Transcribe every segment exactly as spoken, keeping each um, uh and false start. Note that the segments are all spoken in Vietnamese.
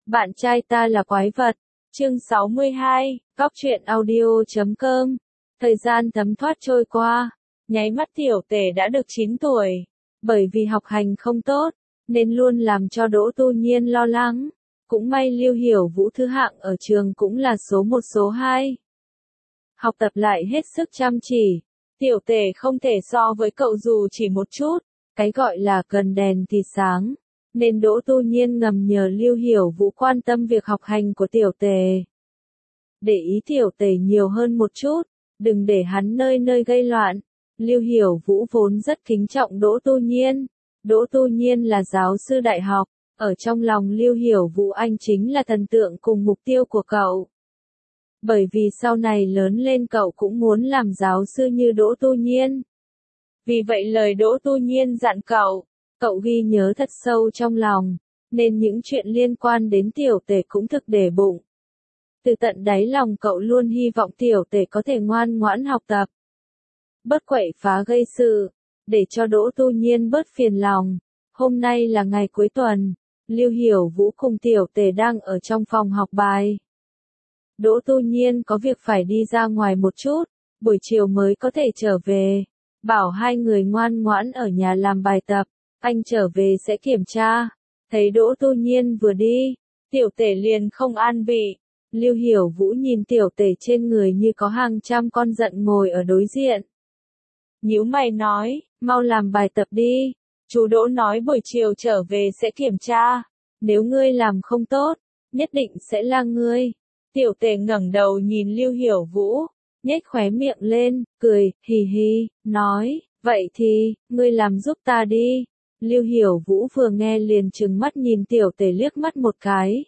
Bạn trai ta là quái vật. Chương sáu mươi hai, góc truyện audio chấm com. Thời gian thấm thoát trôi qua, nháy mắt tiểu tể đã được chín tuổi. Bởi vì học hành không tốt, nên luôn làm cho Đỗ Tu Nhiên lo lắng. Cũng may Lưu Hiểu Vũ thứ hạng ở trường cũng là số một số hai. Học tập lại hết sức chăm chỉ. Tiểu tể không thể so với cậu dù chỉ một chút. Cái gọi là cần đèn thì sáng. Nên Đỗ Tu Nhiên ngầm nhờ Lưu Hiểu Vũ quan tâm việc học hành của tiểu tề. Để ý tiểu tề nhiều hơn một chút, đừng để hắn nơi nơi gây loạn. Lưu Hiểu Vũ vốn rất kính trọng Đỗ Tu Nhiên. Đỗ Tu Nhiên là giáo sư đại học, ở trong lòng Lưu Hiểu Vũ anh chính là thần tượng cùng mục tiêu của cậu. Bởi vì sau này lớn lên cậu cũng muốn làm giáo sư như Đỗ Tu Nhiên. Vì vậy lời Đỗ Tu Nhiên dặn cậu, cậu ghi nhớ thật sâu trong lòng, nên những chuyện liên quan đến tiểu tể cũng thực để bụng. Từ tận đáy lòng cậu luôn hy vọng tiểu tể có thể ngoan ngoãn học tập, bất quậy phá gây sự, để cho Đỗ Tu Nhiên bớt phiền lòng. Hôm nay là ngày cuối tuần, Lưu Hiểu Vũ cùng tiểu tể đang ở trong phòng học bài. Đỗ Tu Nhiên có việc phải đi ra ngoài một chút, buổi chiều mới có thể trở về, bảo hai người ngoan ngoãn ở nhà làm bài tập. Anh trở về sẽ kiểm tra. Thấy Đỗ Tu Nhiên vừa đi, tiểu tể liền không an vị. Lưu Hiểu Vũ nhìn tiểu tể trên người như có hàng trăm con giận ngồi ở đối diện. Nhíu mày nói, mau làm bài tập đi. Chú Đỗ nói buổi chiều trở về sẽ kiểm tra. Nếu ngươi làm không tốt, nhất định sẽ là ngươi. Tiểu tể ngẩng đầu nhìn Lưu Hiểu Vũ, nhếch khóe miệng lên, cười, hì hì, nói, vậy thì, ngươi làm giúp ta đi. Lưu Hiểu Vũ vừa nghe liền trừng mắt nhìn tiểu tể liếc mắt một cái.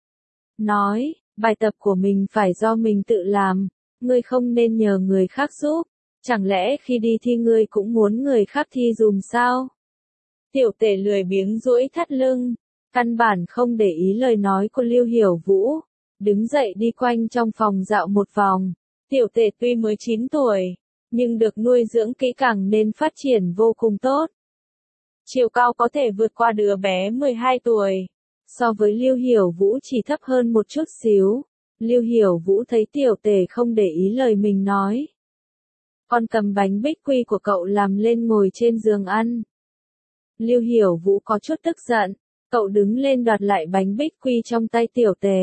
Nói, bài tập của mình phải do mình tự làm, ngươi không nên nhờ người khác giúp, chẳng lẽ khi đi thi ngươi cũng muốn người khác thi dùm sao? Tiểu tể lười biếng duỗi thắt lưng, căn bản không để ý lời nói của Lưu Hiểu Vũ, đứng dậy đi quanh trong phòng dạo một vòng. Tiểu tể tuy mới chín tuổi, nhưng được nuôi dưỡng kỹ càng nên phát triển vô cùng tốt. Chiều cao có thể vượt qua đứa bé mười hai tuổi. So với Lưu Hiểu Vũ chỉ thấp hơn một chút xíu. Lưu Hiểu Vũ thấy tiểu tể không để ý lời mình nói. Con cầm bánh bích quy của cậu làm lên ngồi trên giường ăn. Lưu Hiểu Vũ có chút tức giận. Cậu đứng lên đoạt lại bánh bích quy trong tay tiểu tể.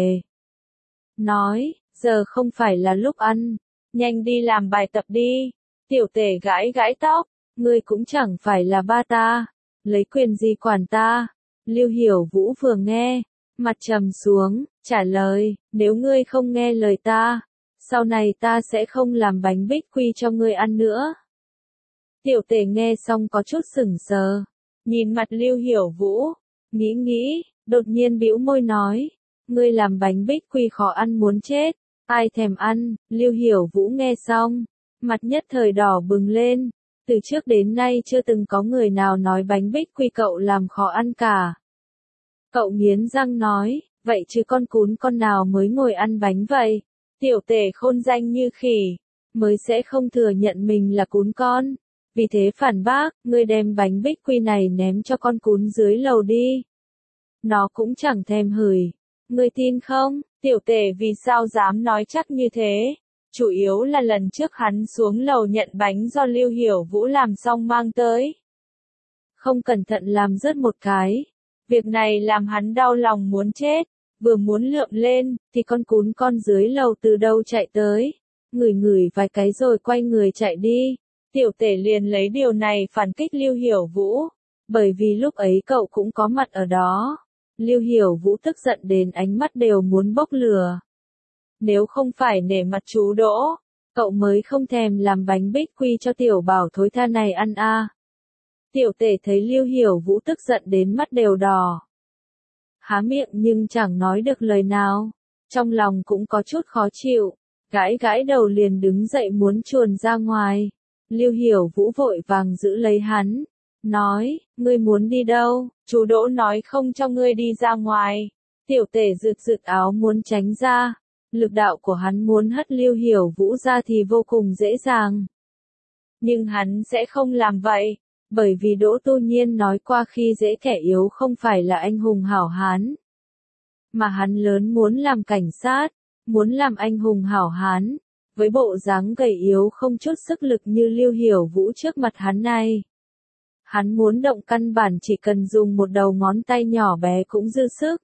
Nói, giờ không phải là lúc ăn. Nhanh đi làm bài tập đi. Tiểu tể gãi gãi tóc. Ngươi cũng chẳng phải là ba ta. Lấy quyền gì quản ta? Lưu Hiểu Vũ vừa nghe, mặt trầm xuống, trả lời, nếu ngươi không nghe lời ta, sau này ta sẽ không làm bánh bích quy cho ngươi ăn nữa. Tiểu tể nghe xong có chút sững sờ, nhìn mặt Lưu Hiểu Vũ, nghĩ nghĩ, đột nhiên bĩu môi nói, ngươi làm bánh bích quy khó ăn muốn chết, ai thèm ăn. Lưu Hiểu Vũ nghe xong, mặt nhất thời đỏ bừng lên. Từ trước đến nay chưa từng có người nào nói bánh bích quy cậu làm khó ăn cả. Cậu nghiến răng nói, vậy chứ con cún con nào mới ngồi ăn bánh vậy? Tiểu tể khôn danh như khỉ, mới sẽ không thừa nhận mình là cún con. Vì thế phản bác, ngươi đem bánh bích quy này ném cho con cún dưới lầu đi. Nó cũng chẳng thèm hửi. Ngươi tin không? Tiểu tể vì sao dám nói chắc như thế? Chủ yếu là lần trước hắn xuống lầu nhận bánh do Lưu Hiểu Vũ làm xong mang tới. Không cẩn thận làm rớt một cái. Việc này làm hắn đau lòng muốn chết. Vừa muốn lượm lên, thì con cún con dưới lầu từ đâu chạy tới. Ngửi ngửi vài cái rồi quay người chạy đi. Tiểu tể liền lấy điều này phản kích Lưu Hiểu Vũ. Bởi vì lúc ấy cậu cũng có mặt ở đó. Lưu Hiểu Vũ tức giận đến ánh mắt đều muốn bốc lửa. Nếu không phải nể mặt chú Đỗ, cậu mới không thèm làm bánh bích quy cho tiểu bảo thối tha này ăn a. À. Tiểu tể thấy Lưu Hiểu Vũ tức giận đến mắt đều đỏ. Há miệng nhưng chẳng nói được lời nào. Trong lòng cũng có chút khó chịu. Gãi gãi đầu liền đứng dậy muốn chuồn ra ngoài. Lưu Hiểu Vũ vội vàng giữ lấy hắn. Nói, ngươi muốn đi đâu? Chú Đỗ nói không cho ngươi đi ra ngoài. Tiểu tể rực rực áo muốn tránh ra. Lực đạo của hắn muốn hất Lưu Hiểu Vũ ra thì vô cùng dễ dàng. Nhưng hắn sẽ không làm vậy, bởi vì Đỗ Tu Nhiên nói qua khi dễ kẻ yếu không phải là anh hùng hảo hán. mà hắn lớn muốn làm cảnh sát, muốn làm anh hùng hảo hán, với bộ dáng gầy yếu không chút sức lực như Lưu Hiểu Vũ trước mặt hắn này. Hắn muốn động căn bản chỉ cần dùng một đầu ngón tay nhỏ bé cũng dư sức.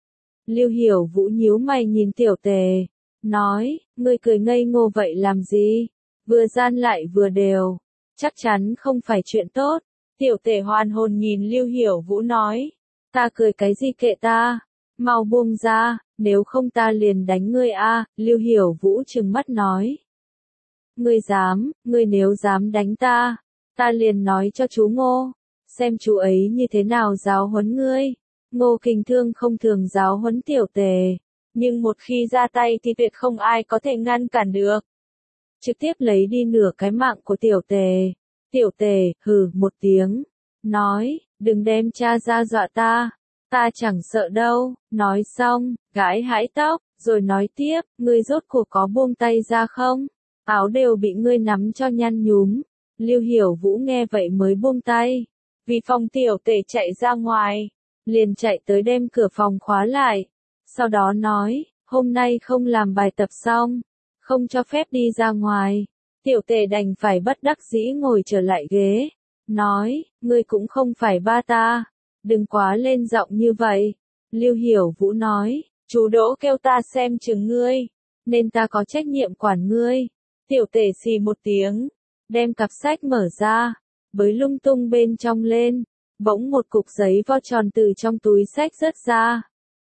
Lưu Hiểu Vũ nhíu mày nhìn Tiểu Tề, nói, ngươi cười ngây ngô vậy làm gì? Vừa gian lại vừa đều, chắc chắn không phải chuyện tốt. Tiểu Tề hoàn hồn nhìn Lưu Hiểu Vũ nói, ta cười cái gì kệ ta, mau buông ra, nếu không ta liền đánh ngươi a. Lưu Hiểu Vũ trừng mắt nói, ngươi dám, ngươi nếu dám đánh ta, ta liền nói cho chú Ngô, xem chú ấy như thế nào giáo huấn ngươi. Ngô Kình Thương không thường giáo huấn Tiểu Tề, nhưng một khi ra tay thì tuyệt không ai có thể ngăn cản được. Trực tiếp lấy đi nửa cái mạng của Tiểu Tề. Tiểu Tề, hừ một tiếng, nói, đừng đem cha ra dọa ta, ta chẳng sợ đâu. Nói xong, gãi hãi tóc, rồi nói tiếp, ngươi rốt cuộc có buông tay ra không? Áo đều bị ngươi nắm cho nhăn nhúm. Lưu Hiểu Vũ nghe vậy mới buông tay. Vì phòng Tiểu Tề chạy ra ngoài, liền chạy tới đem cửa phòng khóa lại. Sau đó nói, hôm nay không làm bài tập xong, không cho phép đi ra ngoài. Tiểu Tề đành phải bất đắc dĩ ngồi trở lại ghế, nói, ngươi cũng không phải ba ta, đừng quá lên giọng như vậy. Lưu Hiểu Vũ nói, chú Đỗ kêu ta xem chừng ngươi, nên ta có trách nhiệm quản ngươi. Tiểu Tề xì một tiếng, đem cặp sách mở ra, bới lung tung bên trong lên, bỗng một cục giấy vo tròn từ trong túi sách rớt ra.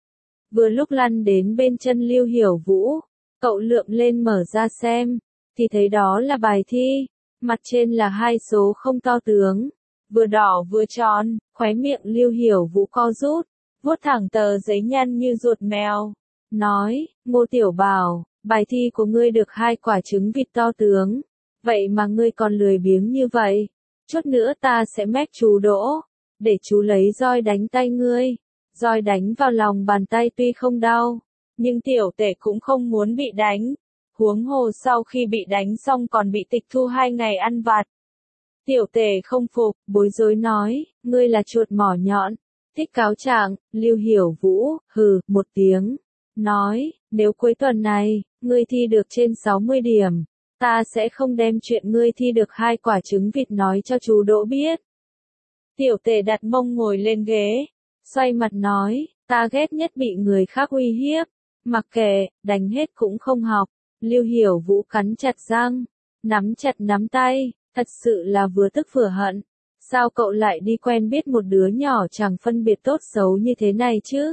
Vừa lúc lăn đến bên chân Lưu Hiểu Vũ, cậu lượm lên mở ra xem, thì thấy đó là bài thi, mặt trên là hai số không to tướng, vừa đỏ vừa tròn. Khóe miệng Lưu Hiểu Vũ co rút, vuốt thẳng tờ giấy nhăn như ruột mèo, nói, Ngô Tiểu Bảo, bài thi của ngươi được hai quả trứng vịt to tướng, vậy mà ngươi còn lười biếng như vậy, chút nữa ta sẽ mách chú Đỗ, để chú lấy roi đánh tay ngươi. Roi đánh vào lòng bàn tay tuy không đau, nhưng Tiểu Tề cũng không muốn bị đánh, huống hồ sau khi bị đánh xong còn bị tịch thu hai ngày ăn vặt. Tiểu Tề không phục, bối rối nói, ngươi là chuột mỏ nhọn, thích cáo trạng. Lưu Hiểu Vũ, hừ, một tiếng, nói, nếu cuối tuần này, ngươi thi được trên sáu mươi điểm, ta sẽ không đem chuyện ngươi thi được hai quả trứng vịt nói cho chú Đỗ biết. Tiểu Tề đặt mông ngồi lên ghế, xoay mặt nói, ta ghét nhất bị người khác uy hiếp, mặc kệ, đánh hết cũng không học. Lưu Hiểu Vũ cắn chặt răng, nắm chặt nắm tay, thật sự là vừa tức vừa hận. Sao cậu lại đi quen biết một đứa nhỏ chẳng phân biệt tốt xấu như thế này chứ?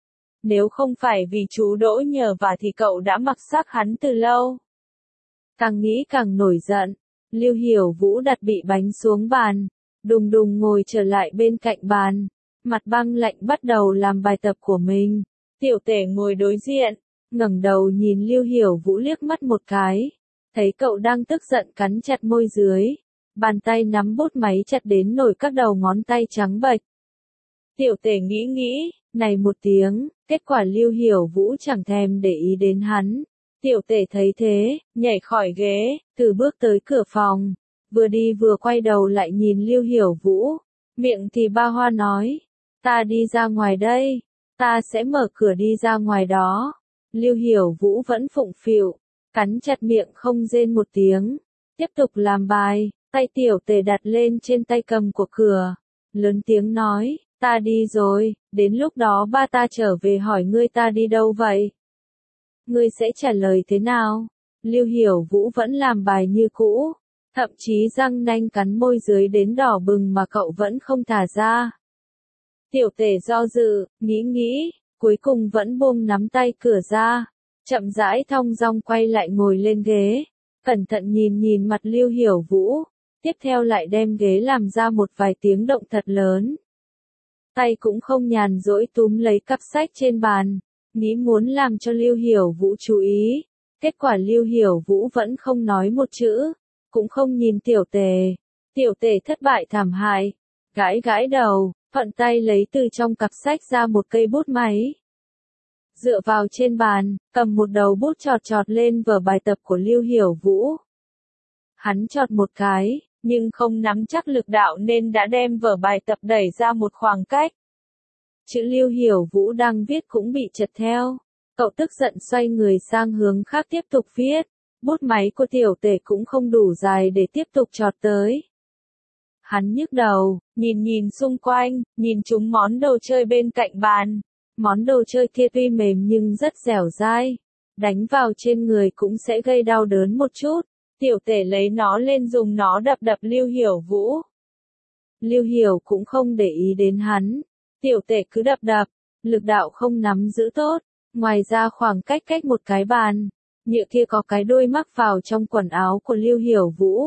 Nếu không phải vì chú Đỗ nhờ vả thì cậu đã mặc xác hắn từ lâu. Càng nghĩ càng nổi giận, Lưu Hiểu Vũ đặt bị bánh xuống bàn, đùng đùng ngồi trở lại bên cạnh bàn, mặt băng lạnh bắt đầu làm bài tập của mình. Tiểu Tề ngồi đối diện, ngẩng đầu nhìn Lưu Hiểu Vũ liếc mắt một cái, thấy cậu đang tức giận cắn chặt môi dưới, bàn tay nắm bút máy chặt đến nổi các đầu ngón tay trắng bệch. Tiểu Tề nghĩ nghĩ, này một tiếng, kết quả Lưu Hiểu Vũ chẳng thèm để ý đến hắn. Tiểu Tề thấy thế, nhảy khỏi ghế, từ bước tới cửa phòng, vừa đi vừa quay đầu lại nhìn Lưu Hiểu Vũ, miệng thì ba hoa nói, ta đi ra ngoài đây, ta sẽ mở cửa đi ra ngoài đó. Lưu Hiểu Vũ vẫn phụng phịu, cắn chặt miệng không rên một tiếng, tiếp tục làm bài, tay Tiểu Tề đặt lên trên tay cầm của cửa, lớn tiếng nói, ta đi rồi, đến lúc đó ba ta trở về hỏi ngươi ta đi đâu vậy? Ngươi sẽ trả lời thế nào? Lưu Hiểu Vũ vẫn làm bài như cũ, thậm chí răng nanh cắn môi dưới đến đỏ bừng mà cậu vẫn không thả ra. Tiểu Tề do dự, nghĩ nghĩ, cuối cùng vẫn buông nắm tay cửa ra, chậm rãi thong dong quay lại ngồi lên ghế, cẩn thận nhìn nhìn mặt Lưu Hiểu Vũ, tiếp theo lại đem ghế làm ra một vài tiếng động thật lớn. Tay cũng không nhàn rỗi túm lấy cặp sách trên bàn, nghĩ muốn làm cho Lưu Hiểu Vũ chú ý, kết quả Lưu Hiểu Vũ vẫn không nói một chữ, cũng không nhìn Tiểu Tề. Tiểu Tề thất bại thảm hại, gãi gãi đầu, thuận tay lấy từ trong cặp sách ra một cây bút máy. Dựa vào trên bàn, cầm một đầu bút chọt chọt lên vở bài tập của Lưu Hiểu Vũ. Hắn chọt một cái, nhưng không nắm chắc lực đạo nên đã đem vở bài tập đẩy ra một khoảng cách. chữ Lưu Hiểu Vũ đang viết cũng bị chật theo. Cậu tức giận xoay người sang hướng khác tiếp tục viết. Bút máy của tiểu tể cũng không đủ dài để tiếp tục chọt tới. Hắn nhức đầu, nhìn nhìn xung quanh, nhìn chúng món đồ chơi bên cạnh bàn. Món đồ chơi kia tuy mềm nhưng rất dẻo dai. Đánh vào trên người cũng sẽ gây đau đớn một chút. Tiểu tể lấy nó lên dùng nó đập đập Lưu Hiểu Vũ. Lưu Hiểu cũng không để ý đến hắn. Tiểu tể cứ đập đập, lực đạo không nắm giữ tốt. Ngoài ra khoảng cách cách một cái bàn, nhựa kia có cái đuôi mắc vào trong quần áo của Lưu Hiểu Vũ.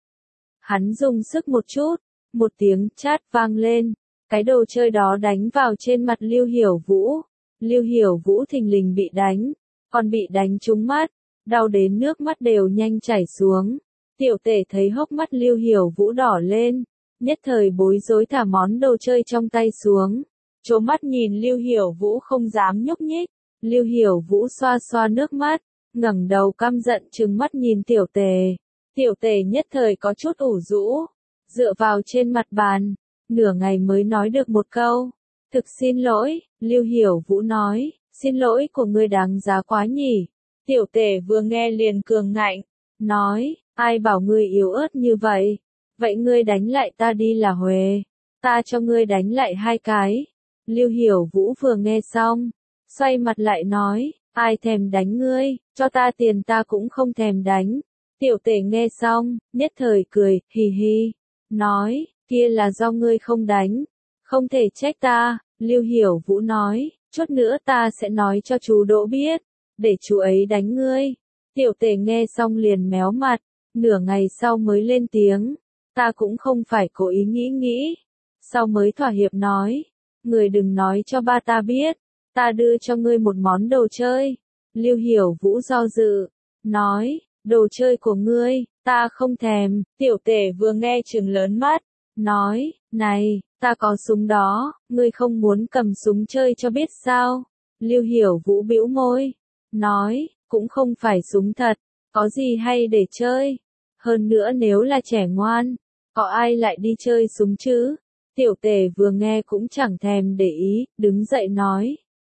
Hắn dùng sức một chút, một tiếng chát vang lên, cái đồ chơi đó đánh vào trên mặt Lưu Hiểu Vũ. Lưu Hiểu Vũ thình lình bị đánh, còn bị đánh trúng mắt, đau đến nước mắt đều nhanh chảy xuống. Tiểu tể thấy hốc mắt Lưu Hiểu Vũ đỏ lên, nhất thời bối rối thả món đồ chơi trong tay xuống. Trố mắt nhìn Lưu Hiểu Vũ không dám nhúc nhích. Lưu Hiểu Vũ xoa xoa nước mắt, ngẩng đầu căm giận trừng mắt nhìn tiểu tề. Tiểu tề nhất thời có chút ủ rũ, dựa vào trên mặt bàn, nửa ngày mới nói được một câu. Thực xin lỗi, Lưu Hiểu Vũ nói, xin lỗi của ngươi đáng giá quá nhỉ. Tiểu tề vừa nghe liền cường ngạnh, nói, ai bảo ngươi yếu ớt như vậy, vậy ngươi đánh lại ta đi là huề, ta cho ngươi đánh lại hai cái. Lưu Hiểu Vũ vừa nghe xong, xoay mặt lại nói, ai thèm đánh ngươi, cho ta tiền ta cũng không thèm đánh. Tiểu tể nghe xong, nhất thời cười, hì hì, nói, kia là do ngươi không đánh, không thể trách ta. Lưu Hiểu Vũ nói, chút nữa ta sẽ nói cho chú Đỗ biết, để chú ấy đánh ngươi. Tiểu tể nghe xong liền méo mặt, nửa ngày sau mới lên tiếng, ta cũng không phải cố ý nghĩ nghĩ, sau mới thỏa hiệp nói, người đừng nói cho ba ta biết. Ta đưa cho ngươi một món đồ chơi. Lưu Hiểu Vũ do dự, nói, đồ chơi của ngươi, ta không thèm. Tiểu tể vừa nghe trừng lớn mắt, nói, này, ta có súng đó, ngươi không muốn cầm súng chơi cho biết sao? Lưu Hiểu Vũ bĩu môi, nói, cũng không phải súng thật, có gì hay để chơi. Hơn nữa nếu là trẻ ngoan, có ai lại đi chơi súng chứ? Tiểu tể vừa nghe cũng chẳng thèm để ý, đứng dậy nói.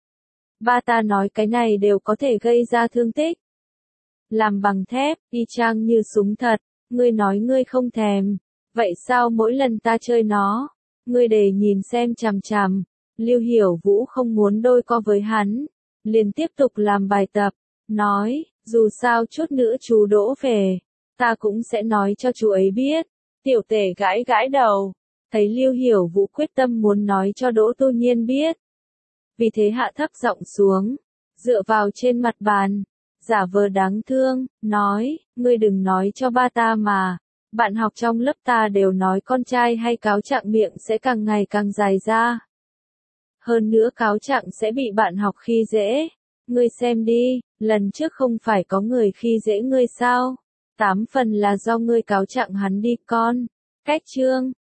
Ba ta nói cái này đều có thể gây ra thương tích. Làm bằng thép, y chang như súng thật, ngươi nói ngươi không thèm. Vậy sao mỗi lần ta chơi nó, ngươi để nhìn xem chằm chằm. Lưu Hiểu Vũ không muốn đôi co với hắn, liền tiếp tục làm bài tập, nói, dù sao chút nữa chú Đỗ về, ta cũng sẽ nói cho chú ấy biết. Tiểu tể gãi gãi đầu, thấy Lưu Hiểu Vũ quyết tâm muốn nói cho Đỗ Tu Nhiên biết. Vì thế hạ thấp giọng xuống, dựa vào trên mặt bàn, giả vờ đáng thương, nói, ngươi đừng nói cho ba ta mà, bạn học trong lớp ta đều nói con trai hay cáo trạng miệng sẽ càng ngày càng dài ra. Hơn nữa cáo trạng sẽ bị bạn học khi dễ, ngươi xem đi, lần trước không phải có người khi dễ ngươi sao, tám phần là do ngươi cáo trạng hắn đi con. Cách chương